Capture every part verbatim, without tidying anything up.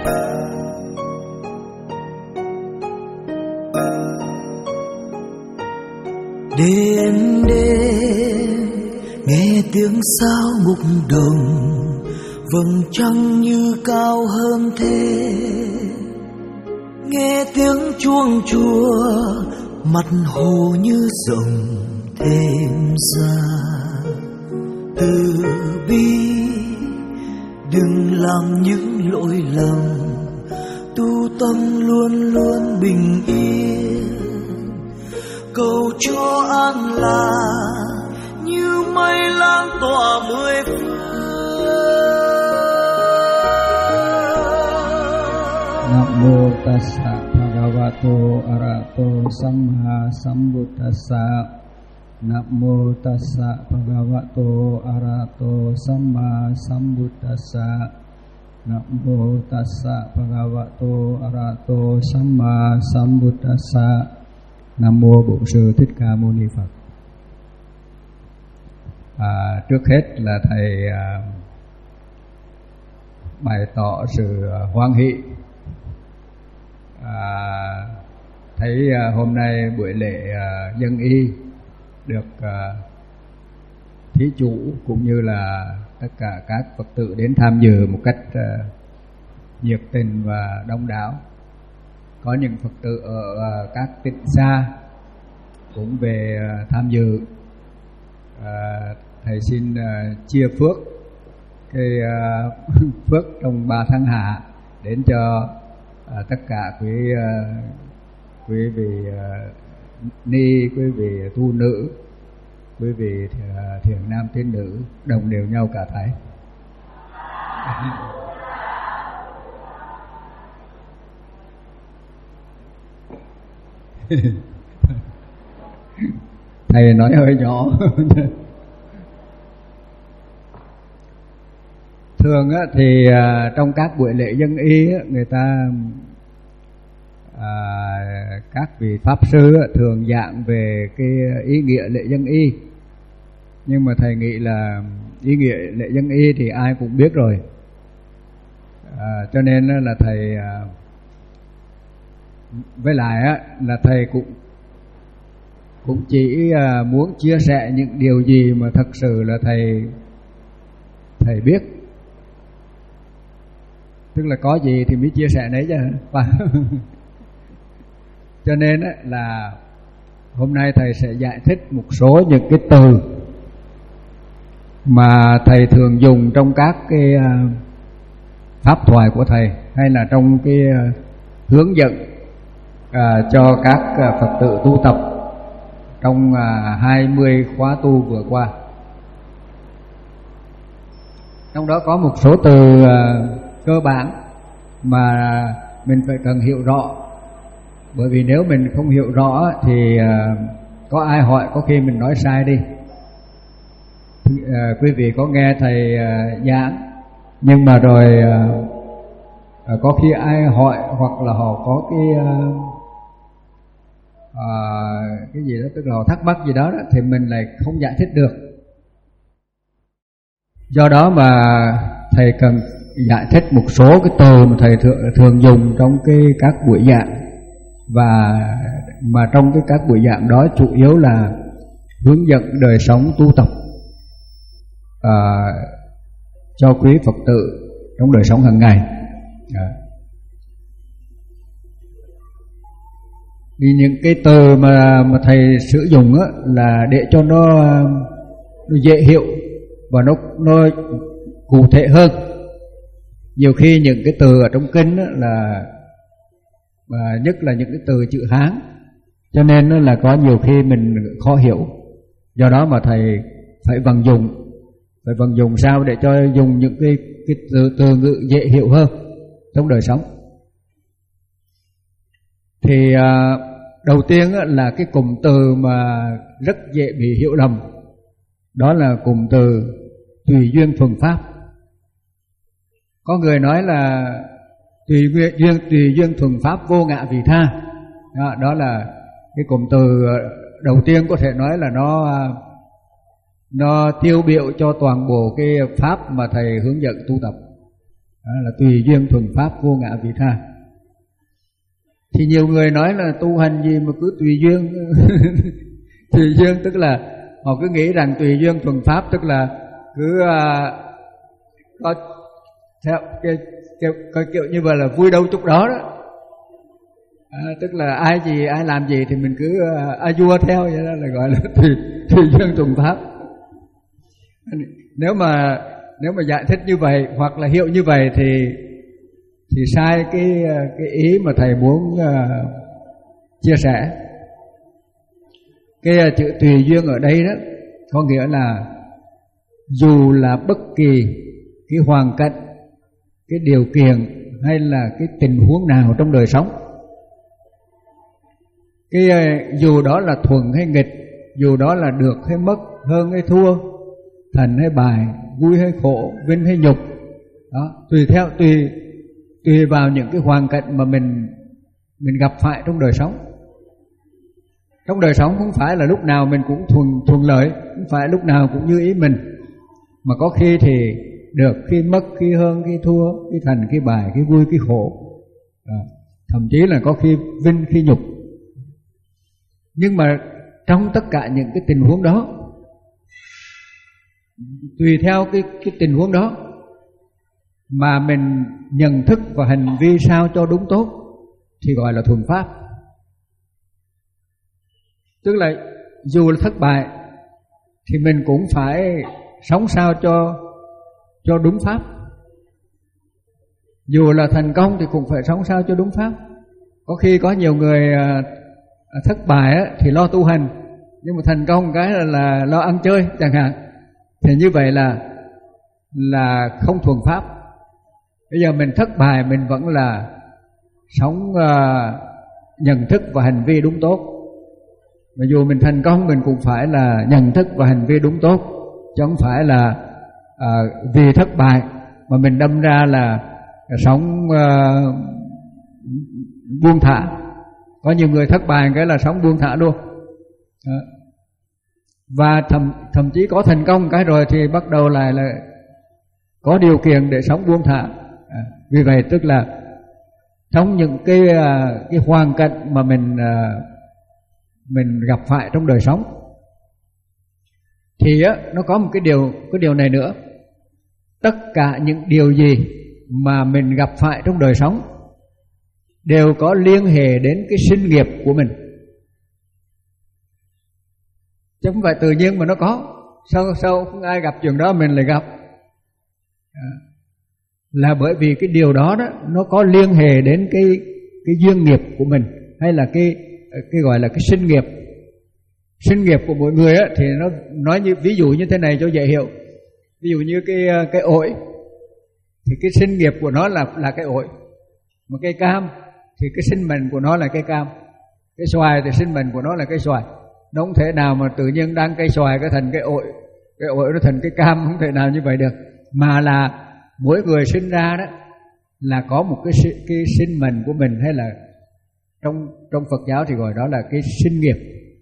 Đêm đêm nghe tiếng sao mục đồng, vầng trăng như cao hơn thế. Nghe tiếng chuông chùa, mặt hồ như rộng thêm ra. Từ bi đừng làm những lỗi lầm, tu tâm luôn luôn bình yên. Cầu cho an là như mây lan tỏa mười phương. Nam mô tassa bhagavato arahato samma sambuddhassa. Nam mô tassa bhagavato arahato samma sambuddhassa. Nam mô tassa bhagavato arahato samma sambuddhassa. Nam mô Bổn Sư Thích Ca Mâu Ni Phật. À, trước hết là thầy à, bày tỏ sự hoan hỷ. À, thấy à, hôm nay buổi lễ à, dân y được à, thí chủ cũng như là tất cả các Phật tử đến tham dự một cách à, nhiệt tình và đông đảo. Có những Phật tử ở uh, các tỉnh xa cũng về uh, tham dự. uh, Thầy xin uh, chia phước cái uh, phước trong ba tháng hạ đến cho uh, tất cả quý uh, quý vị uh, ni, quý vị tu nữ, quý vị uh, thiền nam tín nữ đồng đều nhau cả thảy. Thầy nói hơi nhỏ. Thường á, thì à, trong các buổi lễ dân y á, người ta à, các vị pháp sư á, thường giảng về cái ý nghĩa lễ dân y. Nhưng mà thầy nghĩ là ý nghĩa lễ dân y thì ai cũng biết rồi. à, Cho nên là thầy à, với lại á, là thầy cũng cũng chỉ à, muốn chia sẻ những điều gì mà thật sự là thầy thầy biết, tức là có gì thì mới chia sẻ đấy chứ. Cho nên á, là hôm nay thầy sẽ giải thích một số những cái từ mà thầy thường dùng trong các cái à, pháp thoại của thầy, hay là trong cái à, hướng dẫn À, cho các à, Phật tử tu tập trong à, hai mươi khóa tu vừa qua. Trong đó có một số từ à, cơ bản mà mình phải cần hiểu rõ, bởi vì nếu mình không hiểu rõ thì à, có ai hỏi có khi mình nói sai đi. À, quý vị có nghe thầy à, giảng, nhưng mà rồi à, à, có khi ai hỏi hoặc là họ có cái à, À, cái gì đó, tức là thắc mắc gì đó, đó thì mình lại không giải thích được. Do đó mà thầy cần giải thích một số cái từ mà thầy thường, thường dùng trong cái các buổi giảng, và mà trong cái các buổi giảng đó chủ yếu là hướng dẫn đời sống tu tập à, cho quý Phật tử trong đời sống hàng ngày. à. Vì những cái từ mà mà thầy sử dụng á, là để cho nó, nó dễ hiểu và nó nó cụ thể hơn. Nhiều khi những cái từ ở trong kinh á, là và nhất là những cái từ chữ Hán, cho nên là có nhiều khi mình khó hiểu. Do đó mà thầy phải vận dụng, phải vận dụng sao để cho dùng những cái cái từ, từ ngữ dễ hiểu hơn trong đời sống. Thì à, đầu tiên là cái cụm từ mà rất dễ bị hiểu lầm, đó là cụm từ tùy duyên thuần pháp. Có người nói là tùy duyên tùy duyên thuần pháp vô ngã vị tha. Đó, đó là cái cụm từ đầu tiên, có thể nói là nó nó tiêu biểu cho toàn bộ cái pháp mà thầy hướng dẫn tu tập. Đó là tùy duyên thuần pháp vô ngã vị tha. Thì nhiều người nói là tu hành gì mà cứ tùy duyên. Tùy duyên tức là họ cứ nghĩ rằng tùy duyên thuần pháp tức là cứ uh, có theo cái, cái, cái kiểu như vậy là vui đâu chút đó đó. À, tức là ai gì ai làm gì thì mình cứ uh, a vua theo, vậy đó là gọi là tùy, tùy duyên thuần pháp. Nếu mà nếu mà giải thích như vậy hoặc là hiểu như vậy thì thì sai cái cái ý mà thầy muốn uh, chia sẻ. Cái uh, chữ tùy duyên ở đây đó có nghĩa là dù là bất kỳ cái hoàn cảnh, cái điều kiện hay là cái tình huống nào trong đời sống, cái uh, dù đó là thuận hay nghịch, dù đó là được hay mất, hơn hay thua, thành hay bại, vui hay khổ, vinh hay nhục, đó tùy theo tùy tùy vào những cái hoàn cảnh mà mình mình gặp phải trong đời sống. Trong đời sống không phải là lúc nào mình cũng thuận thuận lợi, không phải lúc nào cũng như ý mình, mà có khi thì được, khi mất, khi hơn, khi thua, khi thành, khi bại, khi vui, khi khổ, đó. Thậm chí là có khi vinh, khi nhục. Nhưng mà trong tất cả những cái tình huống đó, tùy theo cái, cái tình huống đó mà mình nhận thức và hành vi sao cho đúng tốt thì gọi là thuần pháp. Tức là dù là thất bại thì mình cũng phải sống sao cho cho đúng pháp. Dù là thành công thì cũng phải sống sao cho đúng pháp. Có khi có nhiều người thất bại thì lo tu hành, nhưng mà thành công cái là, là lo ăn chơi chẳng hạn. Thì như vậy là là không thuần pháp. Bây giờ mình thất bại mình vẫn là sống uh, nhận thức và hành vi đúng tốt. Mà dù mình thành công mình cũng phải là nhận thức và hành vi đúng tốt, chứ không phải là uh, vì thất bại mà mình đâm ra là sống uh, buông thả. Có nhiều người thất bại cái là sống buông thả luôn. Đó. Và thậm, thậm chí có thành công cái rồi thì bắt đầu lại là có điều kiện để sống buông thả. À, vì vậy tức là trong những cái cái hoàn cảnh mà mình mình gặp phải trong đời sống thì á, nó có một cái điều cái điều này nữa. Tất cả những điều gì mà mình gặp phải trong đời sống đều có liên hệ đến cái sinh nghiệp của mình, chứ không phải tự nhiên mà nó có. Sao sao không ai gặp chuyện đó mình lại gặp? À, là bởi vì cái điều đó đó nó có liên hệ đến cái cái duyên nghiệp của mình, hay là cái cái gọi là cái sinh nghiệp. Sinh nghiệp của mỗi người á thì nó nói như ví dụ như thế này cho dễ hiểu. Ví dụ như cái cái ổi thì cái sinh nghiệp của nó là là cái ổi, mà cây cam thì cái sinh mệnh của nó là cây cam, cái xoài thì sinh mệnh của nó là cây xoài. Nó không thể nào mà tự nhiên đang cây xoài cái thành cái ổi, cái ổi nó thành cái cam, không thể nào như vậy được. Mà là mỗi người sinh ra đó là có một cái cái sinh mệnh của mình, hay là trong trong Phật giáo thì gọi đó là cái sinh nghiệp,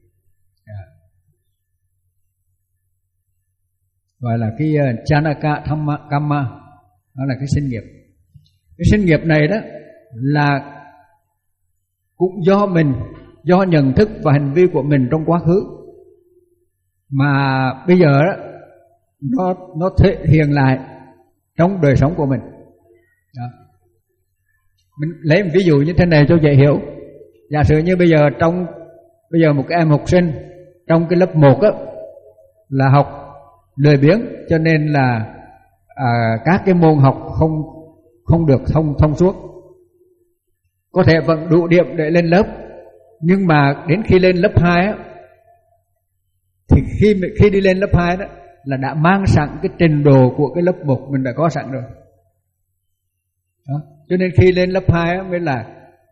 gọi là cái uh, Chanaka Thamma Kamma, đó là cái sinh nghiệp. Cái sinh nghiệp này đó là cũng do mình, do nhận thức và hành vi của mình trong quá khứ mà bây giờ đó, nó nó thể hiện lại trong đời sống của mình. Đó. Mình lấy một ví dụ như thế này cho dễ hiểu. Giả sử như bây giờ trong bây giờ một cái em học sinh trong cái lớp một á là học lười biếng, cho nên là à, các cái môn học không không được thông thông suốt. Có thể vẫn đủ điểm để lên lớp, nhưng mà đến khi lên lớp hai á thì khi khi đi lên lớp hai đó là đã mang sẵn cái trình độ của cái lớp một mình đã có sẵn rồi. Đó. Cho nên khi lên lớp hai á mới là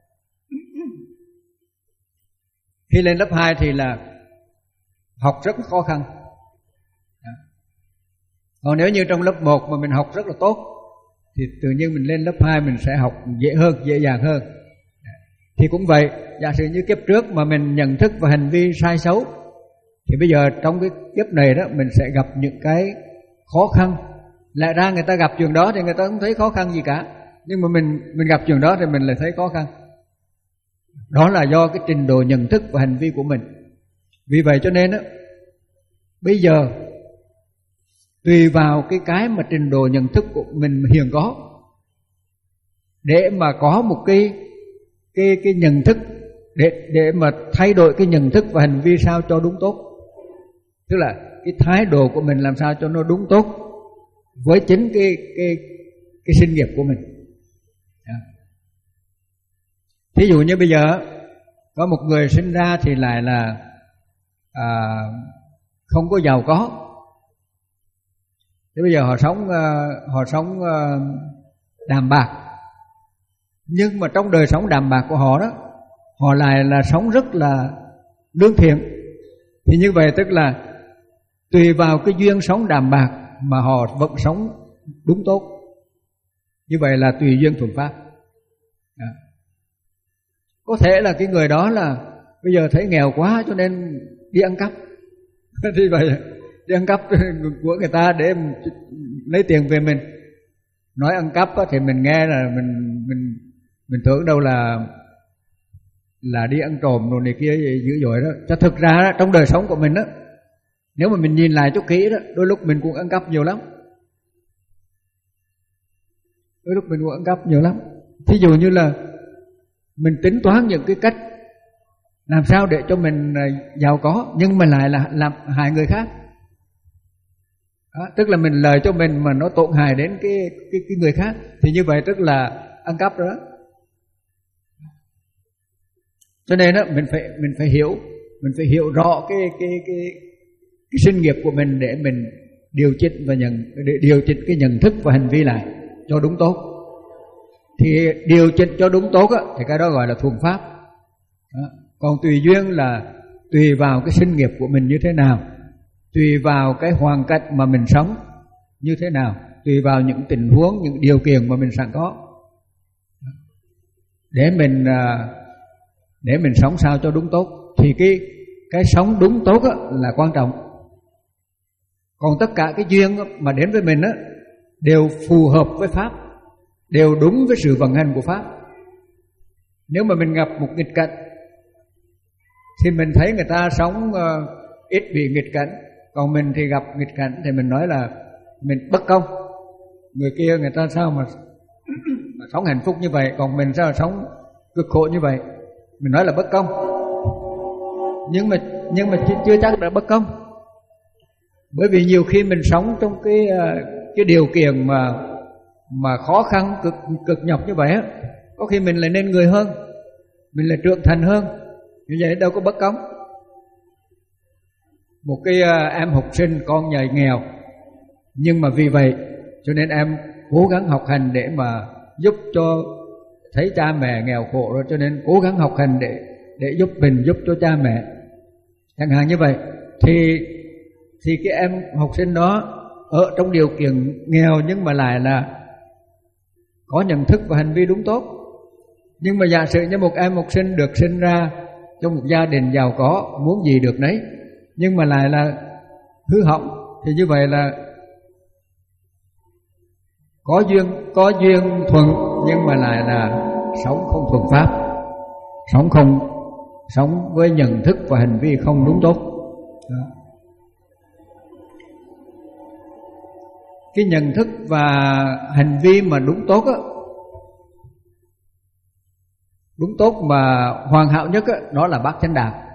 khi lên lớp hai thì là học rất khó khăn. Đó. Còn nếu như trong lớp một mà mình học rất là tốt thì tự nhiên mình lên lớp hai mình sẽ học dễ hơn, dễ dàng hơn. Thì cũng vậy, giả sử như kiếp trước mà mình nhận thức và hành vi sai xấu thì bây giờ trong cái kiếp này đó mình sẽ gặp những cái khó khăn Lẽ ra người ta gặp chuyện đó thì người ta không thấy khó khăn gì cả, nhưng mà mình mình gặp chuyện đó thì mình lại thấy khó khăn. Đó là do cái trình độ nhận thức và hành vi của mình. Vì vậy cho nên á, bây giờ tùy vào cái cái mà trình độ nhận thức của mình hiện có, để mà có một cái cái cái nhận thức, để để mà thay đổi cái nhận thức và hành vi sao cho đúng tốt. Tức là cái thái độ của mình làm sao cho nó đúng tốt với chính cái cái cái sinh nghiệp của mình. Thí dụ như bây giờ có một người sinh ra thì lại là à, không có giàu có. Thế bây giờ họ sống họ sống đạm bạc, nhưng mà trong đời sống đạm bạc của họ đó, họ lại là sống rất là lương thiện. Thì như vậy tức là tùy vào cái duyên sống đạm bạc mà họ vẫn sống đúng tốt. Như vậy là tùy duyên thuận pháp. Đó. Có thể là cái người đó là bây giờ thấy nghèo quá cho nên đi ăn cắp. Thì vậy đi ăn cắp của người ta để lấy tiền về mình. Nói ăn cắp thì mình nghe là mình mình mình tưởng đâu là là đi ăn trộm rồi này kia dữ dội đó. Cho thực ra đó, trong đời sống của mình đó, nếu mà mình nhìn lại chút kỹ đó, đôi lúc mình cũng ăn cắp nhiều lắm. Đôi lúc mình cũng ăn cắp nhiều lắm. Thí dụ như là mình tính toán những cái cách làm sao để cho mình giàu có, nhưng mà lại là làm hại người khác. Đó, tức là mình lời cho mình mà nó tổn hại đến cái cái cái người khác, thì như vậy tức là ăn cắp đó. Cho nên đó, mình phải mình phải hiểu, mình phải hiểu rõ cái cái cái cái sinh nghiệp của mình để mình điều chỉnh và nhận để điều chỉnh cái nhận thức và hành vi lại cho đúng tốt. Thì điều chỉnh cho đúng tốt á, thì cái đó gọi là thuần pháp. Đó. Còn tùy duyên là tùy vào cái sinh nghiệp của mình như thế nào, tùy vào cái hoàn cảnh mà mình sống như thế nào, tùy vào những tình huống, những điều kiện mà mình sẵn có, để mình để mình sống sao cho đúng tốt. Thì cái cái sống đúng tốt á, là quan trọng. Còn tất cả cái duyên mà đến với mình á, đều phù hợp với pháp, đều đúng với sự vận hành của pháp. Nếu mà mình gặp một nghịch cảnh thì mình thấy người ta sống uh, ít bị nghịch cảnh, còn mình thì gặp nghịch cảnh thì mình nói là mình bất công. Người kia người ta sao mà, mà sống hạnh phúc như vậy, còn mình sao mà sống cực khổ như vậy, mình nói là bất công. Nhưng mà nhưng mà chưa chắc là bất công. Bởi vì nhiều khi mình sống trong cái cái điều kiện mà mà khó khăn cực cực nhọc như vậy á, có khi mình lại nên người hơn, mình lại trưởng thành hơn. Như vậy đâu có bất công. Một cái em học sinh con nhà nghèo, nhưng mà vì vậy cho nên em cố gắng học hành để mà giúp cho, thấy cha mẹ nghèo khổ rồi cho nên cố gắng học hành để để giúp mình, giúp cho cha mẹ, chẳng hạn như vậy. Thì thì cái em học sinh đó ở trong điều kiện nghèo nhưng mà lại là có nhận thức và hành vi đúng tốt. Nhưng mà giả sử như một em học sinh được sinh ra trong một gia đình giàu có, muốn gì được nấy, nhưng mà lại là hư hỏng, thì như vậy là có duyên có duyên thuận nhưng mà lại là sống không thuần pháp, sống không sống với nhận thức và hành vi không đúng tốt. Đó. Cái nhận thức và hành vi mà đúng tốt á, đúng tốt mà hoàn hảo nhất á, đó là bát chánh đạo.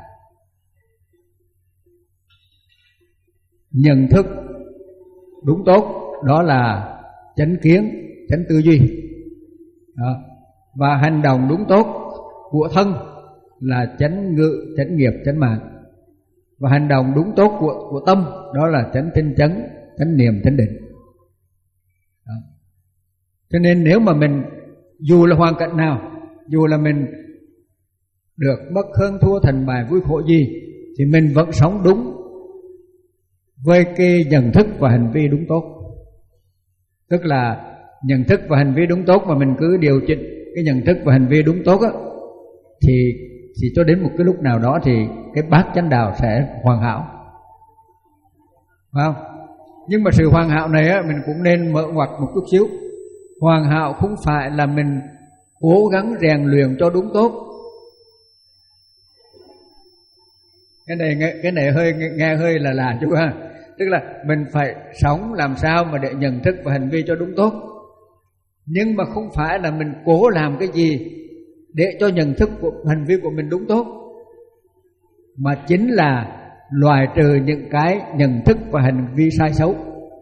Nhận thức đúng tốt đó là chánh kiến, chánh tư duy. Đó. Và hành động đúng tốt của thân là chánh ngữ, chánh nghiệp, chánh mạng. Và hành động đúng tốt của, của tâm đó là chánh tinh chấn, chánh niệm, chánh định. Đó. Cho nên nếu mà mình dù là hoàn cảnh nào, dù là mình được bất hơn thua thành bại vui khổ gì, thì mình vẫn sống đúng với cái nhận thức và hành vi đúng tốt. Tức là nhận thức và hành vi đúng tốt mà mình cứ điều chỉnh cái nhận thức và hành vi đúng tốt á, thì thì cho đến một cái lúc nào đó thì cái bát chánh đạo sẽ hoàn hảo, phải không? Nhưng mà sự hoàn hảo này á, mình cũng nên mở ngoặt một chút xíu. Hoàn hảo không phải là mình cố gắng rèn luyện cho đúng tốt. Cái này cái này hơi nghe hơi là lạ chú ha. Tức là mình phải sống làm sao mà để nhận thức và hành vi cho đúng tốt. Nhưng mà không phải là mình cố làm cái gì để cho nhận thức của hành vi của mình đúng tốt, mà chính là loại trừ những cái nhận thức và hành vi sai xấu.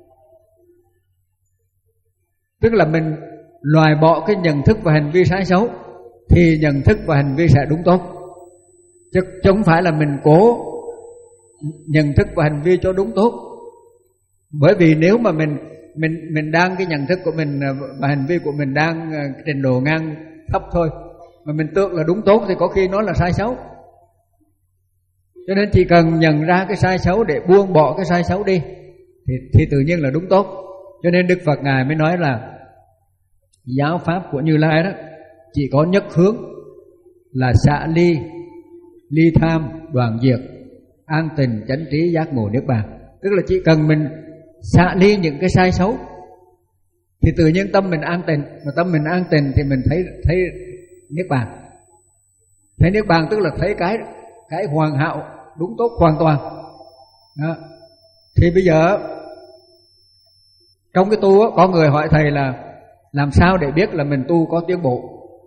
Tức là mình loại bỏ cái nhận thức và hành vi sai xấu thì nhận thức và hành vi sẽ đúng tốt. Chứ không phải là mình cố nhận thức và hành vi cho đúng tốt. Bởi vì nếu mà mình mình mình đang cái nhận thức của mình và hành vi của mình đang trình độ ngang thấp thôi, mà mình tưởng là đúng tốt thì có khi nó là sai xấu. Cho nên chỉ cần nhận ra cái sai xấu để buông bỏ cái sai xấu đi thì, thì tự nhiên là đúng tốt. Cho nên Đức Phật Ngài mới nói là giáo pháp của Như Lai đó chỉ có nhất hướng là xả ly, ly tham, đoạn diệt, an tình, chánh trí, giác ngộ, niết bàn. Tức là chỉ cần mình xả ly những cái sai xấu thì tự nhiên tâm mình an tịnh. Mà tâm mình an tịnh thì mình thấy thấy niết bàn. Thấy niết bàn tức là thấy cái cái hoàn hảo, đúng tốt hoàn toàn. Đó. Thì bây giờ trong cái tu á, có người hỏi thầy là làm sao để biết là mình tu có tiến bộ.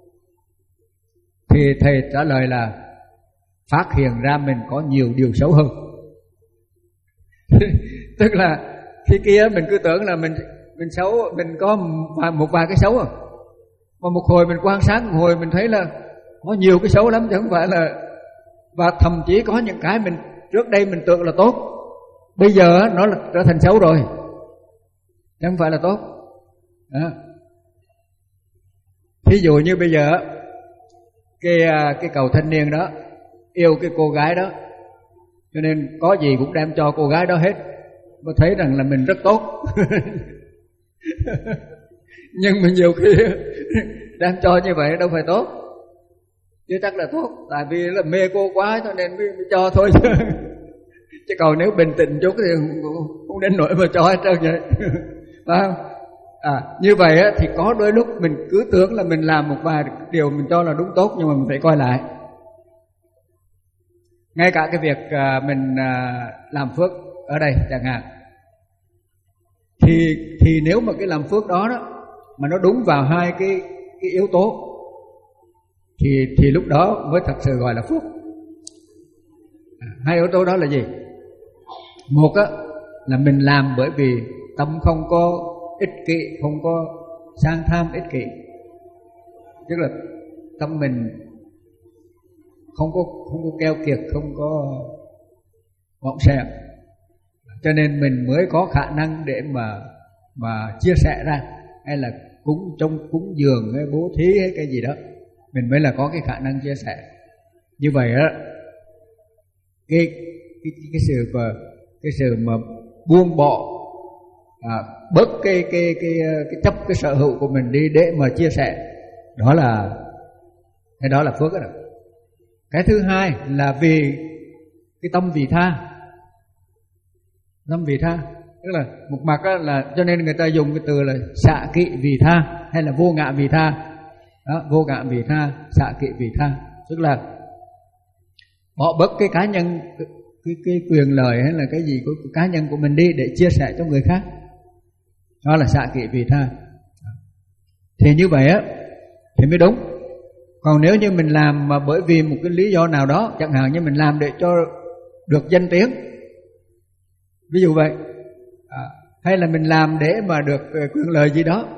Thì thầy trả lời là phát hiện ra mình có nhiều điều xấu hơn. Tức là khi kia mình cứ tưởng là mình mình xấu, mình có một vài cái xấu à. Mà một hồi mình quan sát, một hồi mình thấy là có nhiều cái xấu lắm chứ không phải là. Và thậm chí có những cái mình trước đây mình tưởng là tốt, bây giờ nó là trở thành xấu rồi, chứ không phải là tốt. Đó. Thí dụ như bây giờ cái cái cậu thanh niên đó yêu cái cô gái đó, cho nên có gì cũng đem cho cô gái đó hết, mà thấy rằng là mình rất tốt. Nhưng mà nhiều khi đem cho như vậy đâu phải tốt, chứ chắc là tốt, tại vì là mê cô quá cho nên mới, mới cho thôi chứ. Chứ còn nếu bình tĩnh chút thì không, không đến nỗi mà cho hết trơn vậy. Phải không? À, như vậy á, thì có đôi lúc mình cứ tưởng là mình làm một vài điều mình cho là đúng tốt, nhưng mà mình phải coi lại. Ngay cả cái việc à, mình à, làm phước ở đây chẳng hạn, thì thì nếu mà cái làm phước đó đó mà nó đúng vào hai cái cái yếu tố thì thì lúc đó mới thật sự gọi là phước. À, hai yếu tố đó là gì? Một á là mình làm bởi vì tâm không có ích kỷ, không có sang tham ích kỷ, tức là tâm mình không có không có keo kiệt, không có vọng xẹp, cho nên mình mới có khả năng để mà mà chia sẻ ra, hay là cúng trong cúng dường hay bố thí hay cái gì đó, mình mới là có cái khả năng chia sẻ. Như vậy á, cái cái cái sự mà cái sự mà buông bỏ, à, bớt cái cái cái cái chấp cái sở hữu của mình đi để mà chia sẻ, đó là cái đó là phước đó. Cái thứ hai là vì cái tâm vị tha. Tâm vị tha tức là một mặt là, cho nên người ta dùng cái từ là xạ kỵ vị tha hay là vô ngã vị tha. Đó, vô ngã vị tha, xạ kỵ vị tha, tức là bỏ bớt cái cá nhân, cái, cái quyền lợi hay là cái gì của cá nhân của mình đi để chia sẻ cho người khác. Đó là xạ kỵ vị tha. Thì như vậy á thì mới đúng. Còn nếu như mình làm mà bởi vì một cái lý do nào đó, chẳng hạn như mình làm để cho được danh tiếng, ví dụ vậy, à, hay là mình làm để mà được quyền lợi gì đó,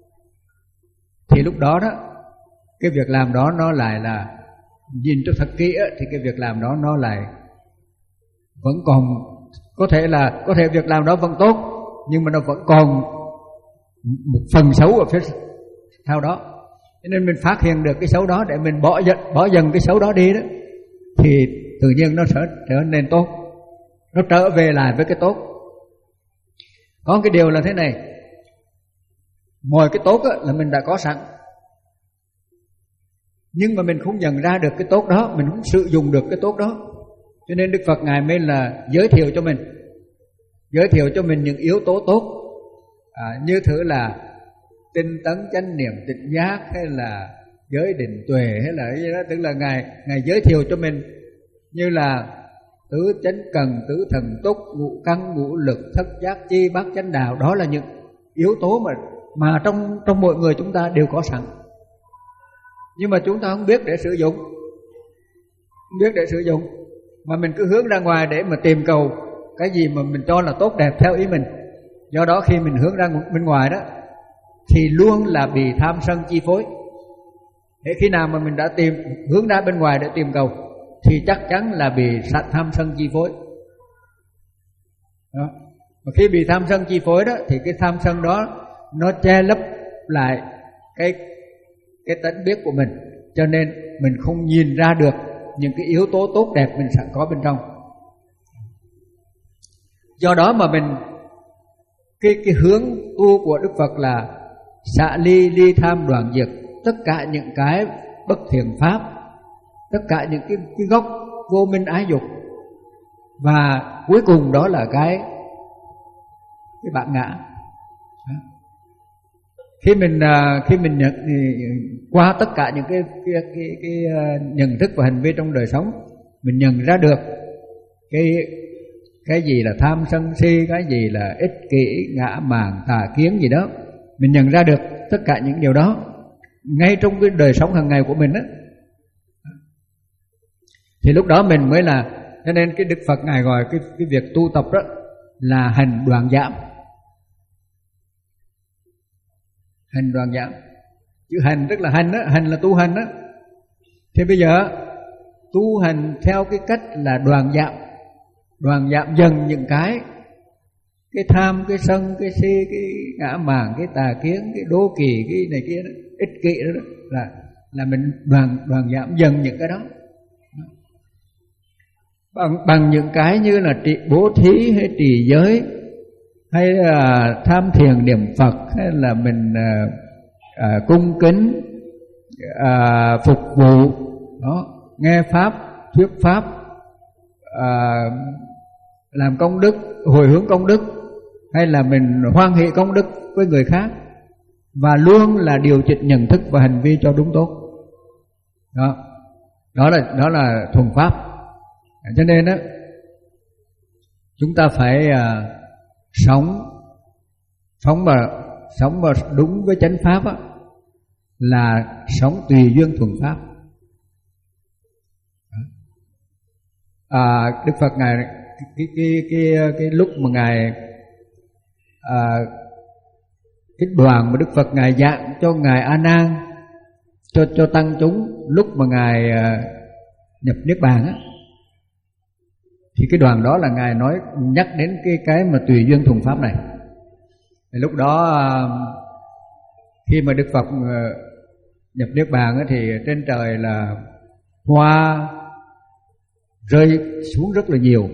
thì lúc đó đó cái việc làm đó nó lại là, nhìn cho thật kỹ á, thì cái việc làm đó nó lại vẫn còn có thể là có thể việc làm đó vẫn tốt, nhưng mà nó vẫn còn một phần xấu ở phía sau đó. Cho nên mình phát hiện được cái xấu đó để mình bỏ dần, bỏ dần cái xấu đó đi đó, thì tự nhiên nó sẽ trở nên tốt, nó trở về lại với cái tốt. Có cái điều là thế này, mọi cái tốt là mình đã có sẵn, nhưng mà mình không nhận ra được cái tốt đó, mình không sử dụng được cái tốt đó. Cho nên Đức Phật Ngài mới là giới thiệu cho mình. giới thiệu cho mình những yếu tố tốt, à, như thử là tinh tấn, chánh niệm, tịnh giác, hay là giới định tuệ, hay là cái gì đó. Tức là ngài ngài giới thiệu cho mình như là tứ chánh cần, tứ thần túc, ngũ căn, ngũ lực, thất giác chi, bát chánh đạo. Đó là những yếu tố mà mà trong trong mọi người chúng ta đều có sẵn, nhưng mà chúng ta không biết để sử dụng, không biết để sử dụng, mà mình cứ hướng ra ngoài để mà tìm cầu cái gì mà mình cho là tốt đẹp theo ý mình. Do đó khi mình hướng ra bên ngoài đó thì luôn là bị tham sân chi phối. Thế khi nào mà mình đã tìm hướng ra bên ngoài để tìm cầu thì chắc chắn là bị tham sân chi phối. Đó. Mà khi bị tham sân chi phối đó thì cái tham sân đó nó che lấp lại cái cái tánh biết của mình, cho nên mình không nhìn ra được những cái yếu tố tốt đẹp mình sẵn có bên trong. Do đó mà mình cái cái hướng tu của Đức Phật là xả ly, ly tham, đoạn diệt tất cả những cái bất thiện pháp, tất cả những cái, cái gốc vô minh ái dục, và cuối cùng đó là cái cái bản ngã. Khi mình khi mình nhận qua tất cả những cái cái cái, cái nhận thức và hành vi trong đời sống, mình nhận ra được cái cái gì là tham sân si, cái gì là ích kỷ, ngã mạn, tà kiến gì đó, mình nhận ra được tất cả những điều đó ngay trong cái đời sống hàng ngày của mình đó, thì lúc đó mình mới là, cho nên cái Đức Phật ngài gọi cái cái việc tu tập đó là hành đoạn giảm. Hành đoạn giảm, chữ hành tức là hành đó, hành là tu hành đó. Thì bây giờ tu hành theo cái cách là đoạn giảm, đoạn giảm dần những cái cái tham, cái sân, cái si, cái ngã mạn, cái tà kiến, cái đố kỵ, cái này kia đó, ích kỷ đó, đó là là mình đoạn đoạn giảm dần những cái đó bằng bằng những cái như là trị bố thí hay trì giới, hay là tham thiền niệm Phật, hay là mình à, à, cung kính à, phục vụ đó, nghe pháp, thuyết pháp, à, làm công đức, hồi hướng công đức, hay là mình hoan hỷ công đức với người khác, và luôn là điều chỉnh nhận thức và hành vi cho đúng tốt. Đó, đó là đó là thuần pháp. Cho nên đó chúng ta phải à, sống sống mà sống mà đúng với chánh pháp á, là sống tùy duyên thuần pháp. À, Đức Phật ngài cái cái cái cái lúc mà ngài à, cái đoàn mà Đức Phật ngài giảng cho ngài A Nan, cho cho tăng chúng lúc mà ngài à, nhập niết bàn á, thì cái đoàn đó là ngài nói nhắc đến cái cái mà tùy duyên thuần pháp này. Thì lúc đó khi mà Đức Phật nhập niết bàn á, thì trên trời là hoa rơi xuống rất là nhiều.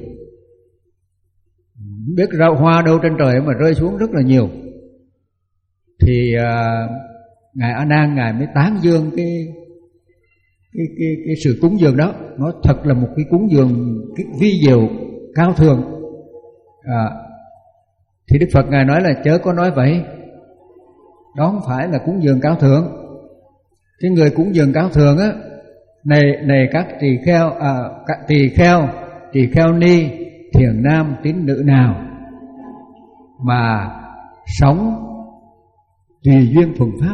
Không biết ra hoa đâu trên trời mà rơi xuống rất là nhiều. Thì uh, ngài A Nan ngài mới tán dương cái cái cái cái sự cúng dường đó, nó thật là một cái cúng dường cái vi diệu cao thượng. À, thì Đức Phật ngài nói là chớ có nói vậy, đó không phải là cúng dường cao thượng. Cái người cúng dường cao thượng á, này này các tỳ kheo, à, các tỳ kheo, tỳ kheo ni, thiền nam, tín nữ nào mà sống tùy duyên thuần pháp,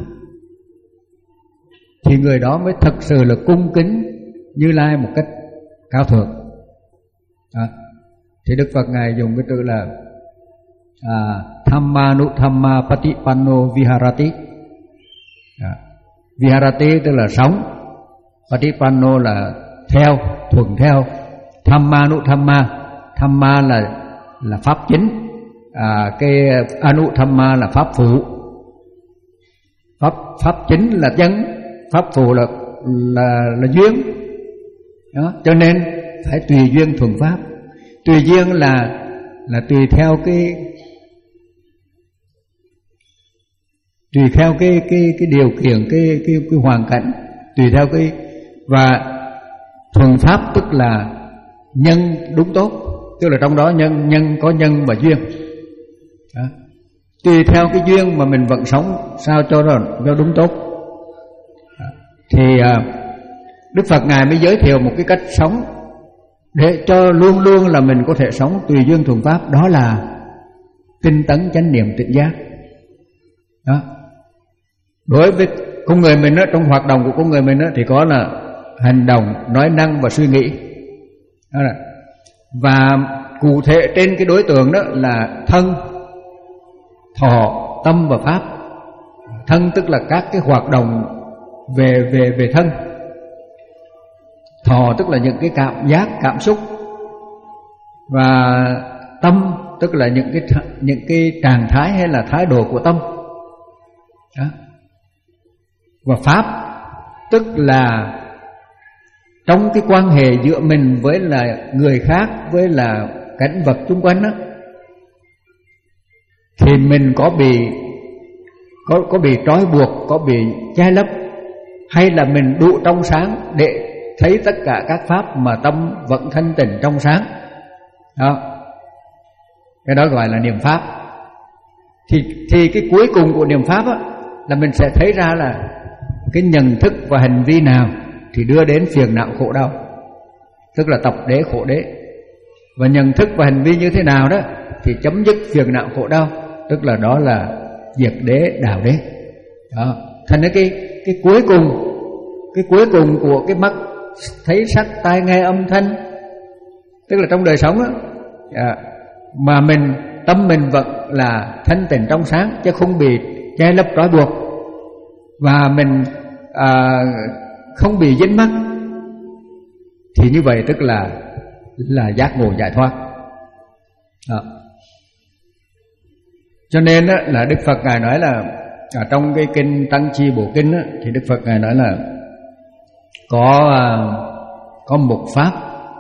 thì người đó mới thật sự là cung kính Như Lai một cách cao thượng. À, thì Đức Phật ngài dùng cái từ là à, Thammanuthamma Patipanno Viharati. À, Viharati tức là sống, Patipanno là theo, thuần theo. Thammanuthamma, Thamma là là pháp chính, à, cái Anuthamma là pháp phụ. Pháp pháp chính là chân, pháp phụ là là là duyên. Đó, cho nên phải tùy duyên thuần pháp. Tùy duyên là là tùy theo cái tùy theo cái cái cái điều kiện, cái cái cái hoàn cảnh, tùy theo cái, và thuần pháp tức là nhân đúng tốt, tức là trong đó nhân nhân có nhân và duyên. Đó. Tùy theo cái duyên mà mình vẫn sống sao cho nó cho đúng tốt. Đó. Thì Đức Phật Ngài mới giới thiệu một cái cách sống để cho luôn luôn là mình có thể sống tùy duyên thuận pháp, đó là tinh tấn chánh niệm tỉnh giác. Đó. Đối với con người mình đó, trong hoạt động của con người mình đó, thì có là hành động, nói năng và suy nghĩ. Đó là. Và cụ thể trên cái đối tượng đó là thân, thọ, tâm và pháp. Thân tức là các cái hoạt động về về về thân. Thọ tức là những cái cảm giác, cảm xúc. Và tâm tức là những cái những cái trạng thái hay là thái độ của tâm. Đó. Và pháp tức là trong cái quan hệ giữa mình với là người khác, với là cảnh vật xung quanh đó, thì mình có bị có có bị trói buộc, có bị che lấp, hay là mình đủ trong sáng để thấy tất cả các pháp mà tâm vẫn thanh tịnh trong sáng. Đó. Cái đó gọi là niệm pháp. Thì thì cái cuối cùng của niệm pháp á, là mình sẽ thấy ra là cái nhận thức và hành vi nào thì đưa đến phiền não khổ đau, tức là tập đế khổ đế. Và nhận thức và hành vi như thế nào đó thì chấm dứt phiền não khổ đau, tức là đó là diệt đế đạo đế. Đó. Thành ra cái cái cuối cùng, cái cuối cùng của cái mắt thấy sắc, tai nghe âm thanh, tức là trong đời sống đó, à, mà mình tâm mình vẫn là thanh tịnh trong sáng, chứ không bị che lấp trói buộc, và mình à, không bị dính mắc, thì như vậy tức là là giác ngộ giải thoát. Đó. Cho nên đó, là Đức Phật Ngài nói là ở trong cái kinh Tăng Chi Bổ Kinh đó, thì Đức Phật Ngài nói là có à, có một pháp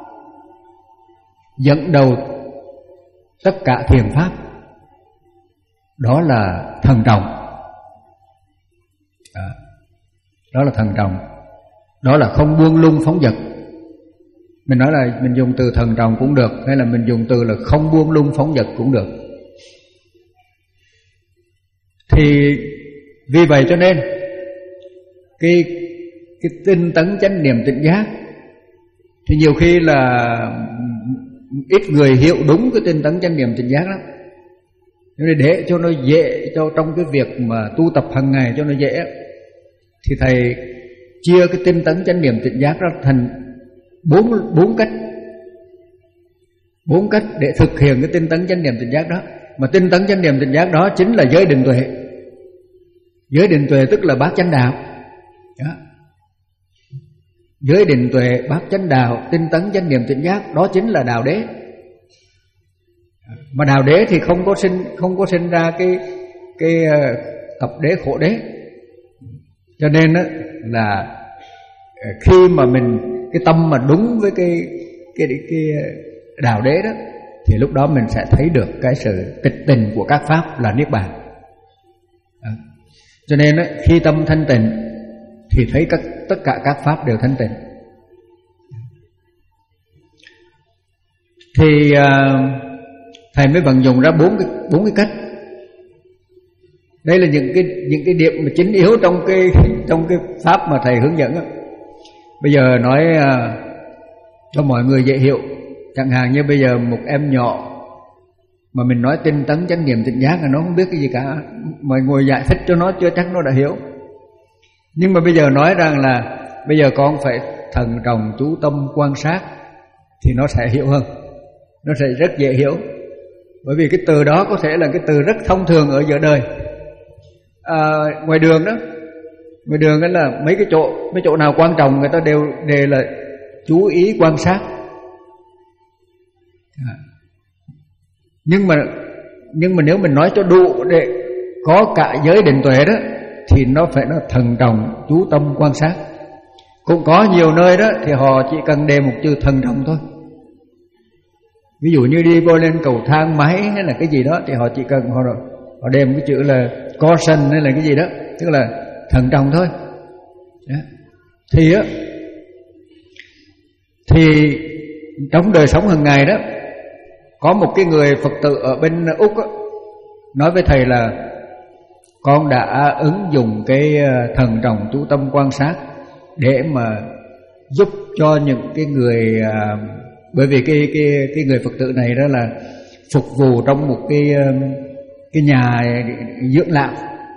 dẫn đầu tất cả thiền pháp, đó là thần trọng. À, đó là thần trọng, đó là không buông lung phóng dật. Mình nói là mình dùng từ thần trọng cũng được, hay là mình dùng từ là không buông lung phóng dật cũng được. Thì vì vậy cho nên cái cái tinh tấn chánh niệm tỉnh giác thì nhiều khi là ít người hiểu đúng cái tinh tấn chánh niệm tỉnh giác lắm. Nên để cho nó dễ, cho trong cái việc mà tu tập hàng ngày cho nó dễ, thì thầy chia cái tinh tấn chánh niệm tỉnh giác ra thành bốn bốn cách, bốn cách để thực hiện cái tinh tấn chánh niệm tỉnh giác đó. Mà tinh tấn chánh niệm tỉnh giác đó chính là giới định tuệ. Giới định tuệ tức là bát chánh đạo. Đó. Giới định tuệ, bát chánh đạo, tinh tấn chánh niệm tỉnh giác, đó chính là đạo đế. Mà đạo đế thì không có sinh không có sinh ra cái cái tập đế khổ đế. Cho nên đó, là khi mà mình cái tâm mà đúng với cái cái cái đạo đế đó, thì lúc đó mình sẽ thấy được cái sự tịch tình của các pháp là niết bàn. Đó. Cho nên đó, khi tâm thanh tịnh thì thấy các tất cả các pháp đều thanh tịnh. Thì uh, thầy mới vận dụng ra bốn cái bốn cái cách. Đây là những cái những cái điểm mà chính yếu trong cái trong cái pháp mà thầy hướng dẫn đó. Bây giờ nói uh, cho mọi người dễ hiểu. Chẳng hạn như bây giờ một em nhỏ mà mình nói tinh tấn chánh niệm tỉnh giác là nó không biết cái gì cả, mà ngồi giải thích cho nó chưa chắc nó đã hiểu. Nhưng mà bây giờ nói rằng là bây giờ con phải thận trọng chú tâm quan sát thì nó sẽ hiểu hơn, nó sẽ rất dễ hiểu. Bởi vì cái từ đó có thể là cái từ rất thông thường ở giữa đời. À, ngoài đường đó, ngoài đường đó là mấy cái chỗ mấy chỗ nào quan trọng người ta đều đều là chú ý quan sát. À. Nhưng mà nhưng mà nếu mình nói cho đủ để có cả giới định tuệ đó, thì nó phải nó thần trọng chú tâm quan sát. Cũng có nhiều nơi đó thì họ chỉ cần đề một chữ thần trọng thôi. Ví dụ như đi vô lên cầu thang máy hay là cái gì đó thì họ chỉ cần họ họ đề một cái chữ là caution hay là cái gì đó, tức là thần trọng thôi. Đó. Thì á thì trong đời sống hàng ngày đó Có một cái người Phật tử ở bên Úc á, nói với thầy là con đã ứng dụng cái thần trọng chú tâm quan sát để mà giúp cho những cái người, bởi vì cái cái cái người Phật tử này đó là phục vụ trong một cái cái nhà dưỡng lão.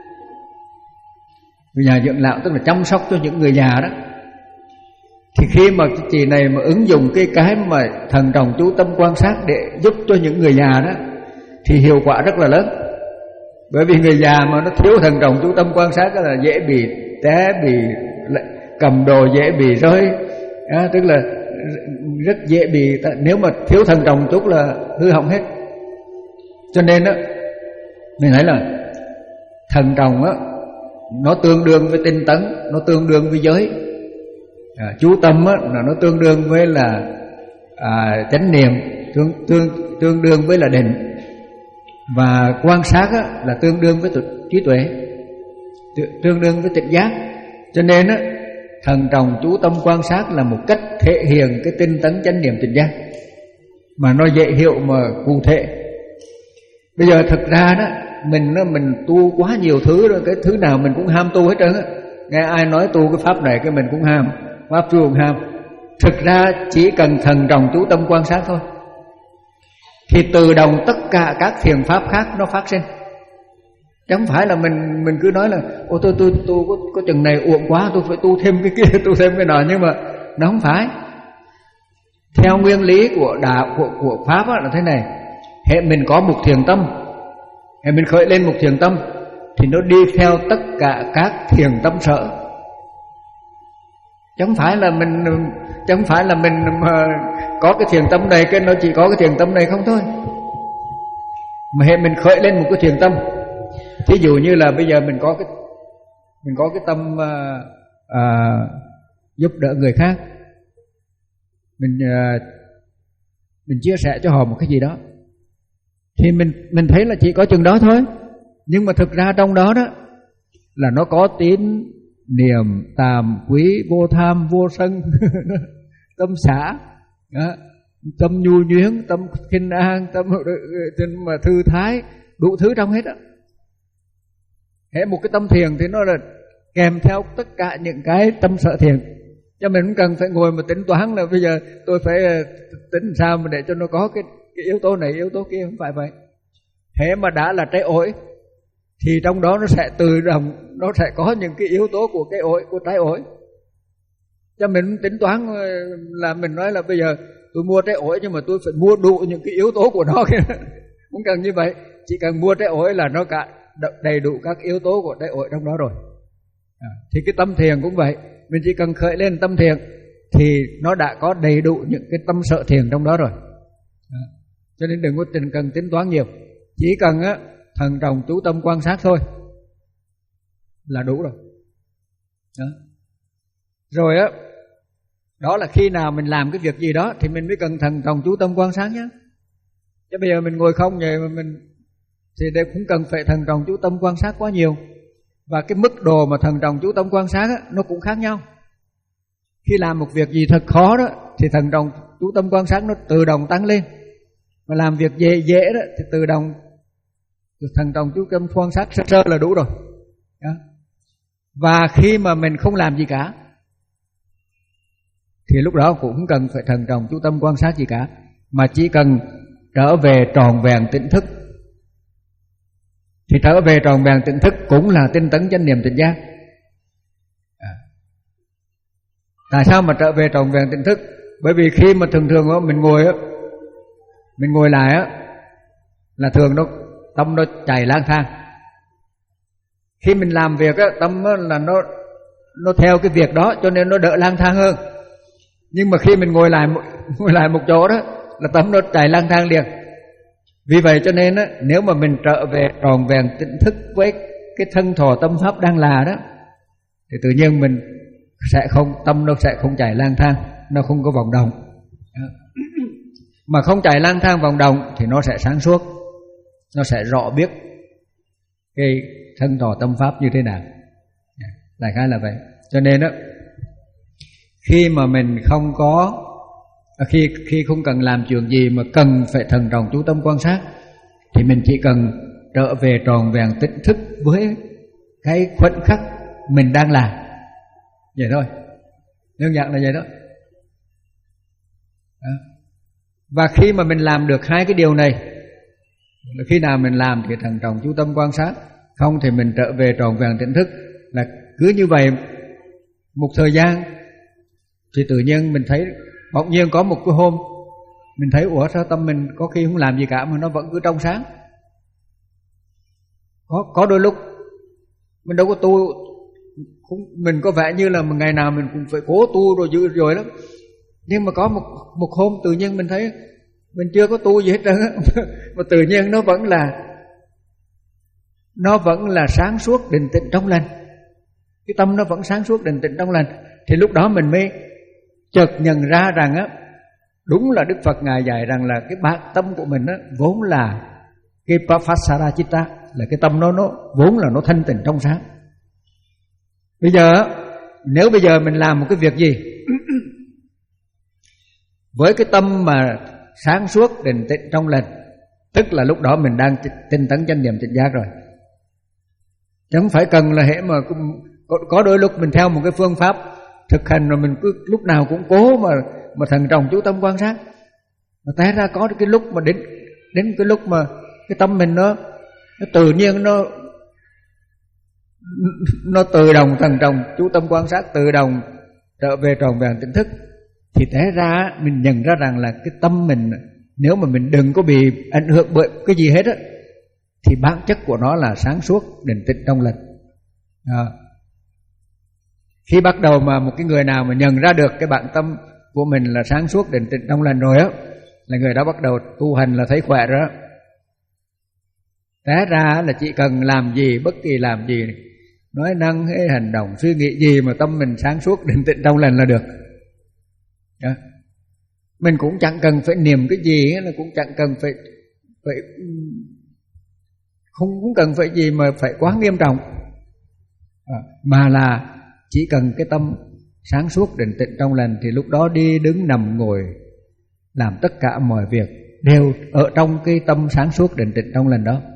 Nhà dưỡng lão tức là chăm sóc cho những người già đó. Thì khi mà cái chị này mà ứng dụng cái cái mà thần trọng chú tâm quan sát để giúp cho những người già đó thì hiệu quả rất là lớn. Bởi vì người già mà nó thiếu thần trọng chú tâm quan sát là dễ bị té, bị cầm đồ, dễ bị rơi, à, tức là rất dễ bị, nếu mà thiếu thần trọng chút là hư hỏng hết. Cho nên đó mình thấy là thần trọng á, nó tương đương với tinh tấn, nó tương đương với giới. À, chú tâm á, là nó tương đương với là à, chánh niệm, tương, tương, tương đương với là định. Và quan sát á, là tương đương với trí tuệ, tương đương với tỉnh giác. Cho nên á, thần trọng chú tâm quan sát là một cách thể hiện cái tinh tấn chánh niệm tỉnh giác mà nó dễ hiểu mà cụ thể. Bây giờ thực ra đó mình nó mình tu quá nhiều thứ rồi, cái thứ nào mình cũng ham tu hết trơn á. Nghe ai nói tu cái pháp này cái mình cũng ham, pháp tu cũng ham. Thực ra chỉ cần thần trọng chú tâm quan sát thôi thì tự động tất cả các thiền pháp khác nó phát sinh. Chứ không phải là mình mình cứ nói là ô tôi tôi tôi có, có chừng này uổng quá, tôi phải tu thêm cái kia, tu thêm cái nọ, nhưng mà nó không phải. Theo nguyên lý của đạo của của pháp á, là thế này: hệ mình có một thiền tâm, hệ mình khởi lên một thiền tâm thì nó đi theo tất cả các thiền tâm sở. Chứ không phải là mình chứ không phải là mình mà có cái thiền tâm này cái nó chỉ có cái thiền tâm này không thôi. Mà hệ mình khởi lên một cái thiền tâm, thí dụ như là bây giờ mình có cái mình có cái tâm à, à, giúp đỡ người khác, mình à, mình chia sẻ cho họ một cái gì đó, thì mình mình thấy là chỉ có chừng đó thôi. Nhưng mà thực ra trong đó đó là nó có tín niệm tàm quý vô tham vô sân tâm xả, tâm nhu nhuyễn, tâm khinh an, tâm, tâm mà thư thái, đủ thứ trong hết á. Hễ một cái tâm thiền thì nó là kèm theo tất cả những cái tâm sở thiền. Cho mình không cần phải ngồi mà tính toán là bây giờ tôi phải tính sao mà để cho nó có cái, cái yếu tố này yếu tố kia, không phải vậy. Hễ mà đã là trái ổi thì trong đó nó sẽ tự động, nó sẽ có những cái yếu tố của cái ổi, của trái ổi. Cho mình tính toán là mình nói là bây giờ tôi mua trái ổi nhưng mà tôi phải mua đủ những cái yếu tố của nó kia. Không cần như vậy, chỉ cần mua trái ổi là nó cả đầy đủ các yếu tố của trái ổi trong đó rồi. À, thì cái tâm thiền cũng vậy, mình chỉ cần khởi lên tâm thiền thì nó đã có đầy đủ những cái tâm sở thiền trong đó rồi. À, cho nên đừng có cần tính toán nhiều, chỉ cần á thần trọng chú tâm quan sát thôi là đủ rồi. Đó. Rồi á, đó là khi nào mình làm cái việc gì đó thì mình mới cần thần trọng chú tâm quan sát nhé. Chứ bây giờ mình ngồi không vậy mà mình thì đây cũng cần phải thần trọng chú tâm quan sát quá nhiều. Và cái mức độ mà thần trọng chú tâm quan sát á, nó cũng khác nhau. Khi làm một việc gì thật khó đó thì thần trọng chú tâm quan sát nó tự động tăng lên. Mà làm việc dễ dễ đó thì tự động thần trọng chú tâm quan sát sơ sơ là đủ rồi. Đó. Và khi mà mình không làm gì cả thì lúc đó cũng không cần phải thần trọng chú tâm quan sát gì cả, mà chỉ cần trở về tròn vẹn tỉnh thức. Thì trở về tròn vẹn tỉnh thức cũng là tinh tấn chánh niệm tỉnh giác. À. Tại sao mà trở về tròn vẹn tỉnh thức? Bởi vì khi mà thường thường đó, mình ngồi á, mình ngồi lại á, là thường nó tâm nó chạy lang thang. Khi mình làm việc á, tâm á, là nó nó theo cái việc đó cho nên nó đỡ lang thang hơn. Nhưng mà khi mình ngồi lại ngồi lại một chỗ đó là tâm nó chạy lang thang liền. Vì vậy cho nên á, nếu mà mình trở về tròn vẹn tỉnh thức với cái thân thọ tâm pháp đang là đó thì tự nhiên mình sẽ không, tâm nó sẽ không chạy lang thang, nó không có vòng đồng. Mà không chạy lang thang vòng đồng thì nó sẽ sáng suốt, nó sẽ rõ biết cái thân thọ tâm pháp như thế nào. Đại khái là vậy. Cho nên đó, khi mà mình không có Khi khi không cần làm chuyện gì mà cần phải thận trọng chú tâm quan sát, thì mình chỉ cần trở về tròn vẹn tỉnh thức với cái khoảnh khắc mình đang làm, vậy thôi, đơn giản là vậy đó. Đó. Và khi mà mình làm được hai cái điều này, khi nào mình làm thì thận trọng chú tâm quan sát, không thì mình trở về tròn vẹn tỉnh thức. Là cứ như vậy một thời gian thì tự nhiên mình thấy bỗng nhiên có một cái hôm mình thấy ủa sao tâm mình có khi không làm gì cả mà nó vẫn cứ trong sáng. Có có đôi lúc mình đâu có tu, mình có vẻ như là một ngày nào mình cũng phải cố tu rồi dữ rồi lắm, nhưng mà có một một hôm tự nhiên mình thấy mình chưa có tu gì hết trơn á, mà tự nhiên nó vẫn là nó vẫn là sáng suốt định tĩnh trong lành, cái tâm nó vẫn sáng suốt định tĩnh trong lành. Thì lúc đó mình mới chợt nhận ra rằng á, đúng là Đức Phật ngài dạy rằng là cái bản tâm của mình á vốn là cái Prafasara Chitta, là cái tâm nó nó vốn là nó thanh tịnh trong sáng. Bây giờ nếu bây giờ mình làm một cái việc gì với cái tâm mà sáng suốt định tĩnh trong lành, tức là lúc đó mình đang tinh tấn chánh niệm tỉnh giác rồi. Chẳng phải cần là hệ mà có, có đôi lúc mình theo một cái phương pháp thực hành rồi mình cứ lúc nào cũng cố mà mà thận trọng chú tâm quan sát, mà té ra có cái lúc mà đến đến cái lúc mà cái tâm mình nó nó tự nhiên nó nó tự động thận trọng chú tâm quan sát, tự động trở về tròn vẹn tỉnh thức, thì té ra mình nhận ra rằng là cái tâm mình nếu mà mình đừng có bị ảnh hưởng bởi cái gì hết á, thì bản chất của nó là sáng suốt định tĩnh trong lành. À. Khi bắt đầu mà một cái người nào mà nhận ra được cái bản tâm của mình là sáng suốt định tĩnh trong lành rồi á, là người đó bắt đầu tu hành là thấy khỏe rồi đó. Té ra là chỉ cần làm gì, bất kỳ làm gì, nói năng hay hành động suy nghĩ gì mà tâm mình sáng suốt định tĩnh trong lành là được. Đó. Mình cũng chẳng cần phải niệm cái gì, là cũng chẳng cần phải phải không cũng cần phải gì mà phải quá nghiêm trọng, à, mà là chỉ cần cái tâm sáng suốt định tĩnh trong lành, thì lúc đó đi đứng nằm ngồi làm tất cả mọi việc đều ở trong cái tâm sáng suốt định tĩnh trong lành đó.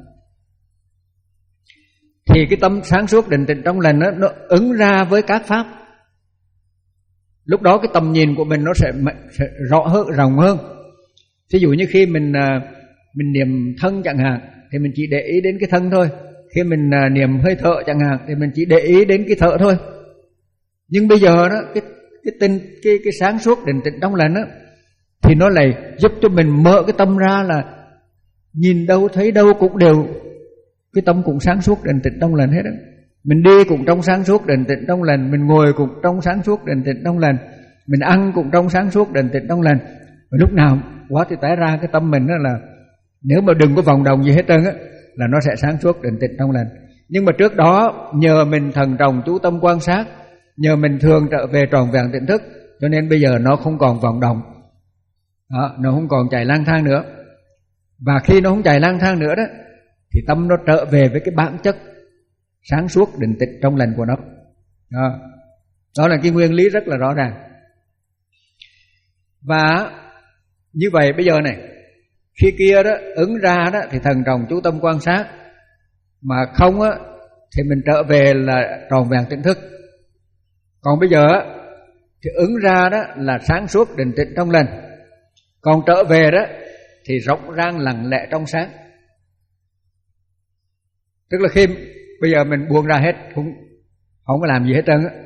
Thì cái tâm sáng suốt định tĩnh trong lành đó, nó ứng ra với các pháp. Lúc đó cái tầm nhìn của mình nó sẽ, sẽ rõ hơn, rộng hơn. Ví dụ như khi mình mình niệm thân chẳng hạn, thì mình chỉ để ý đến cái thân thôi. Khi mình niệm hơi thở chẳng hạn, thì mình chỉ để ý đến cái thở thôi. Nhưng bây giờ đó, cái cái tinh cái cái sáng suốt định tĩnh trong lành đó, thì nó lại giúp cho mình mở cái tâm ra là nhìn đâu thấy đâu cũng đều cái tâm cũng sáng suốt định tĩnh trong lành hết đó. Mình đi cũng trong sáng suốt định tĩnh trong lành, mình ngồi cũng trong sáng suốt định tĩnh trong lành, mình ăn cũng trong sáng suốt định tĩnh trong lành. Và lúc nào quá thì tái ra cái tâm mình đó là nếu mà đừng có vòng đồng gì hết trơn á, là nó sẽ sáng suốt định tĩnh trong lành. Nhưng mà trước đó nhờ mình thần trọng chú tâm quan sát, nhờ mình thường trở về tròn vẹn tỉnh thức, cho nên bây giờ nó không còn vòng đồng đó, nó không còn chạy lang thang nữa. Và khi nó không chạy lang thang nữa đó, thì tâm nó trở về với cái bản chất sáng suốt định tĩnh trong lành của nó. Đó, đó là cái nguyên lý rất là rõ ràng. Và như vậy bây giờ này, khi kia đó ứng ra đó thì thần trọng chú tâm quan sát, mà không á thì mình trở về là tròn vẹn tỉnh thức. Còn bây giờ á thì ứng ra đó là sáng suốt định tĩnh trong lành, còn trở về đó thì rộng rang lặng lẽ trong sáng. Tức là khi bây giờ mình buông ra hết, không không có làm gì hết trơn á,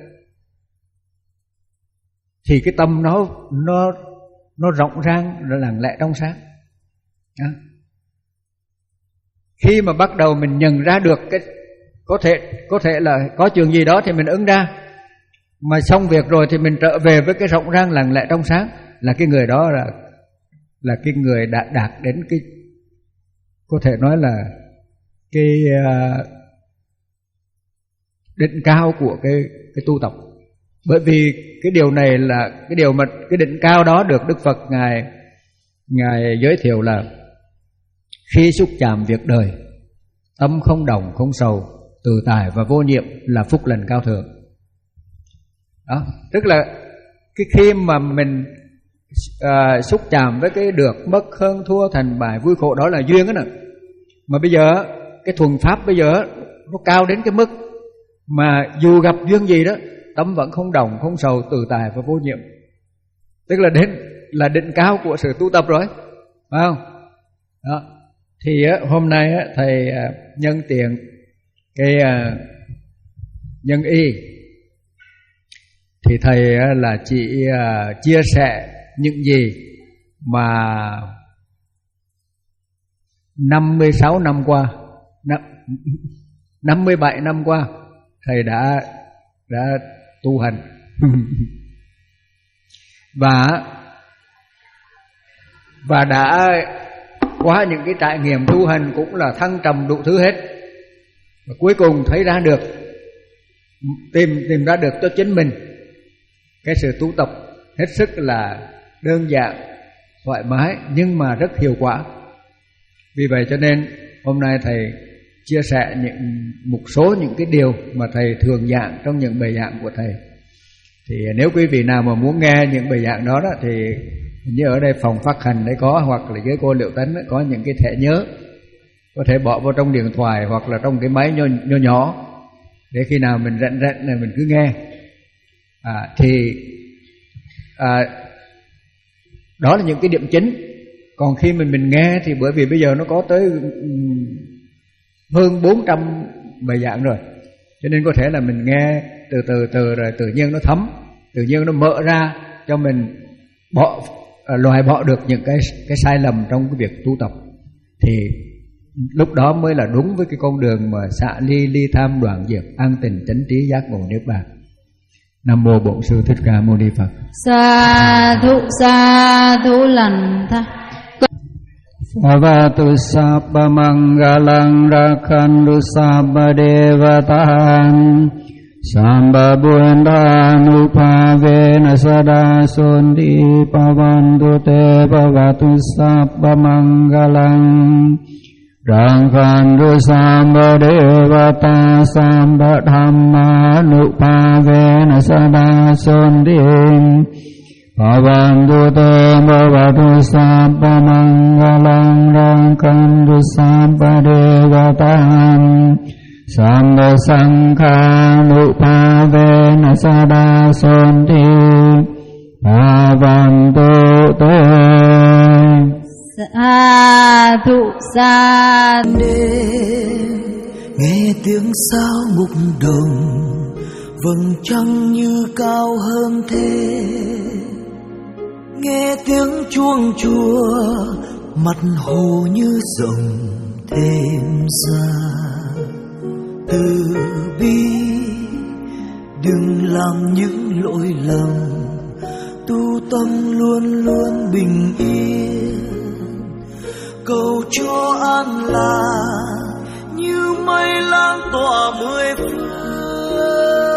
thì cái tâm nó nó nó rộng rang, nó lặng lẽ trong sáng. Đó. Khi mà bắt đầu mình nhận ra được cái có thể có thể là có chuyện gì đó thì mình ứng ra, mà xong việc rồi thì mình trở về với cái rộng rang lặng lẽ trong sáng, là cái người đó là là cái người đã đạt đến cái có thể nói là cái uh, đỉnh cao của cái cái tu tập. Bởi vì cái điều này là cái điều mà cái đỉnh cao đó được Đức Phật ngài ngài giới thiệu là khi xúc chạm việc đời, tâm không động không sầu, tự tại và vô nhiệm là phúc lành cao thượng. Đó, tức là cái khi mà mình à, xúc chạm với cái được mất hơn thua thành bại vui khổ, đó là duyên đó nè. Mà bây giờ cái thuần pháp bây giờ nó cao đến cái mức mà dù gặp duyên gì đó tâm vẫn không đồng, không sầu, tự tại và vô nhiễm. Tức là đến là đỉnh cao của sự tu tập rồi, phải không? Đó. Thì hôm nay thầy nhân tiện cái nhân y thì thầy là chỉ chia sẻ những gì mà năm mươi sáu năm qua, năm mươi bảy năm qua thầy đã đã tu hành. và và đã qua những cái trải nghiệm tu hành cũng là thăng trầm đủ thứ hết, và cuối cùng thấy ra được, tìm tìm ra được cho chính mình cái sự tu tập hết sức là đơn giản, thoải mái nhưng mà rất hiệu quả. Vì vậy cho nên hôm nay thầy chia sẻ những một số những cái điều mà thầy thường giảng trong những bài giảng của thầy. Thì nếu quý vị nào mà muốn nghe những bài giảng đó, đó thì như ở đây phòng phát hành đấy có, hoặc là dưới cô Liệu Tấn có những cái thẻ nhớ, có thể bỏ vào trong điện thoại hoặc là trong cái máy nhỏ nhỏ, nhỏ để khi nào mình rảnh rảnh này mình cứ nghe. À, thì à, đó là những cái điểm chính. Còn khi mình mình nghe thì bởi vì bây giờ nó có tới hơn bốn trăm bài giảng rồi, cho nên có thể là mình nghe từ từ từ rồi tự nhiên nó thấm, tự nhiên nó mở ra cho mình bỏ loại bỏ được những cái cái sai lầm trong cái việc tu tập. Thì lúc đó mới là đúng với cái con đường mà xả ly, ly tham, đoạn diệt, an tình, chánh trí, giác ngộ niết bàn. Nam mô Bổn Sư Thích Ca Mâu Ni Phật. Sa thu sa thu lành tha. Bhavatu sabba mangalang rakhantu sabba devatan samba buddhanupavena sada sonti pavantu te bhavatu sabba mangalang rakhantu sabba devata samba dhammanupavena sada sonti Bhavantu te bhavatu sabba mangalang rakhantu sabba devatan sabba sankhanupavena sada sonti bhavantu te. Sa thu sa đêm nghe tiếng sao mục đồng, vầng trăng như cao hơn thế. Nghe tiếng chuông chùa, mặt hồ như rộng thêm ra. Từ bi đừng làm những lỗi lầm, tu tâm luôn luôn bình yên. Cầu cho an lạc như mây lan tỏa mười phương.